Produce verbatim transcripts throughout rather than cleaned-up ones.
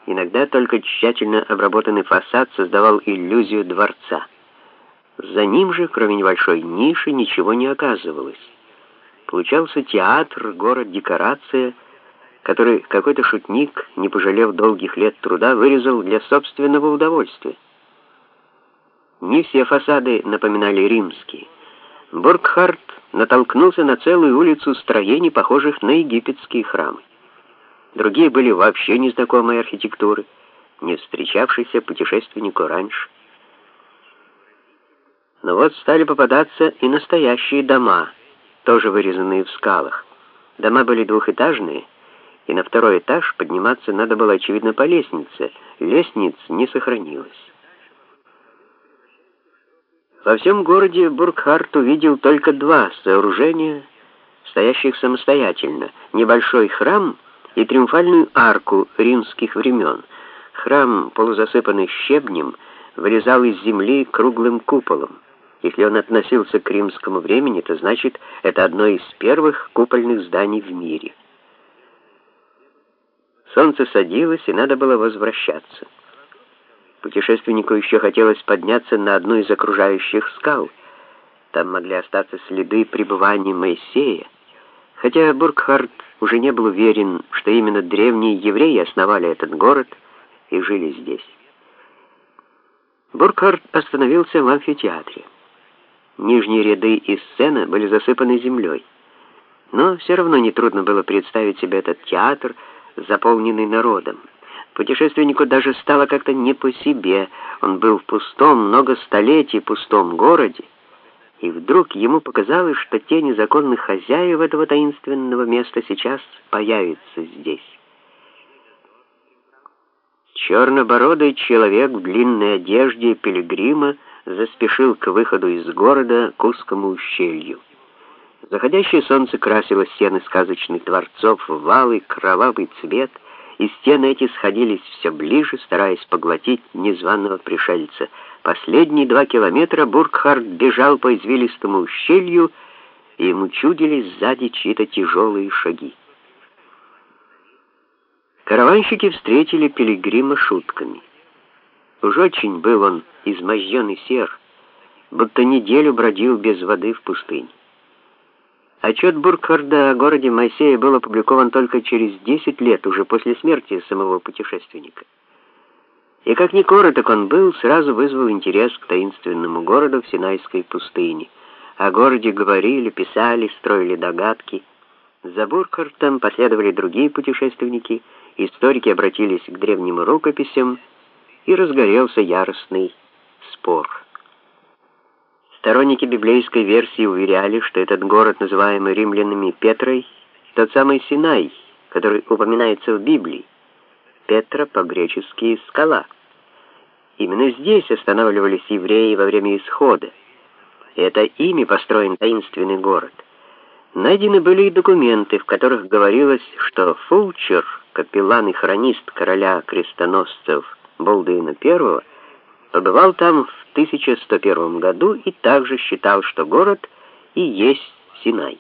Иногда только тщательно обработанный фасад создавал иллюзию дворца. За ним же, кроме небольшой ниши, ничего не оказывалось. Получался театр, город-декорация, который какой-то шутник, не пожалев долгих лет труда, вырезал для собственного удовольствия. Не все фасады напоминали римские. Буркхарт натолкнулся на целую улицу строений, похожих на египетские храмы. Другие были вообще незнакомой архитектуры, не встречавшейся путешественнику раньше. Но вот стали попадаться и настоящие дома, тоже вырезанные в скалах. Дома были двухэтажные, и на второй этаж подниматься надо было, очевидно, по лестнице. Лестниц не сохранилось. Во всем городе Буркхарт увидел только два сооружения, стоящих самостоятельно: небольшой храм и триумфальную арку римских времен. Храм, полузасыпанный щебнем, вырезал из земли круглым куполом. Если он относился к римскому времени, то значит, это одно из первых купольных зданий в мире. Солнце садилось, и надо было возвращаться. Путешественнику еще хотелось подняться на одну из окружающих скал. Там могли остаться следы пребывания Моисея, хотя Буркхарт уже не был уверен, что именно древние евреи основали этот город и жили здесь. Буркхарт остановился в амфитеатре. Нижние ряды и сцена были засыпаны землей. Но все равно нетрудно было представить себе этот театр, заполненный народом. Путешественнику даже стало как-то не по себе. Он был в пустом, много столетий пустом городе, и вдруг ему показалось, что тени законных хозяев этого таинственного места сейчас появятся здесь. Чернобородый человек в длинной одежде пилигрима заспешил к выходу из города, к узкому ущелью. Заходящее солнце красило стены сказочных дворцов в алый кровавый цвет, и стены эти сходились все ближе, стараясь поглотить незваного пришельца. Последние два километра Буркхарт бежал по извилистому ущелью, и ему чудились сзади чьи-то тяжелые шаги. Караванщики встретили пилигрима шутками. Уж очень был он изможденный сер, будто неделю бродил без воды в пустыне. Отчет Буркхарда о городе Моисея был опубликован только через десять лет, уже после смерти самого путешественника. И как ни короток он был, сразу вызвал интерес к таинственному городу в Синайской пустыне. О городе говорили, писали, строили догадки. За Буркхартом последовали другие путешественники, историки обратились к древним рукописям, и разгорелся яростный спор. Сторонники библейской версии уверяли, что этот город, называемый римлянами Петрой, тот самый Синай, который упоминается в Библии. Петра по-гречески «скала». Именно здесь останавливались евреи во время исхода, и это ими построен таинственный город. Найдены были и документы, в которых говорилось, что Фулчер, капеллан и хронист короля крестоносцев Болдуина Первого, побывал там в тысяча сто первом году и также считал, что город и есть Синай.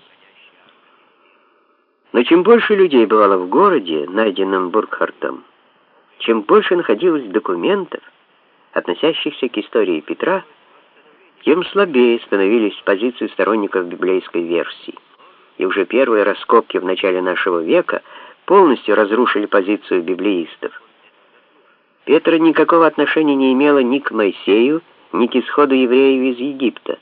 Но чем больше людей бывало в городе, найденном Буркхартом, чем больше находилось документов, относящихся к истории Петра, тем слабее становились позиции сторонников библейской версии. И уже первые раскопки в начале нашего века полностью разрушили позицию библеистов. Петра никакого отношения не имела ни к Моисею, ни к исходу евреев из Египта.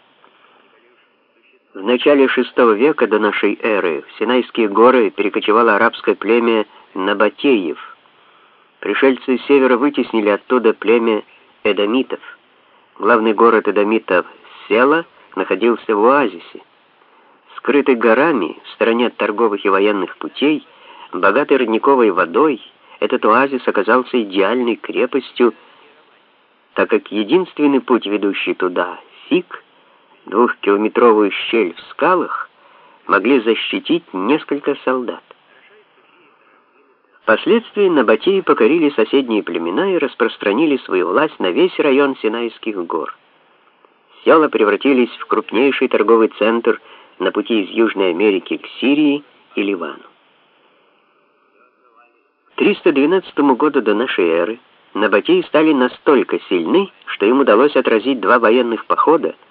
В начале шестого века до нашей эры в Синайские горы перекочевало арабское племя Набатеев. Пришельцы с севера вытеснили оттуда племя эдомитов. Главный город эдомитов Села находился в оазисе. Скрытый горами, в стороне от торговых и военных путей, богатой родниковой водой, этот оазис оказался идеальной крепостью, так как единственный путь, ведущий туда, Сик, двухкилометровую щель в скалах, могли защитить несколько солдат. Впоследствии набатеи покорили соседние племена и распространили свою власть на весь район Синайских гор. Села превратились в крупнейший торговый центр на пути из Южной Америки к Сирии и Ливану. триста двенадцатому году до нашей эры набатеи стали настолько сильны, что им удалось отразить два военных похода,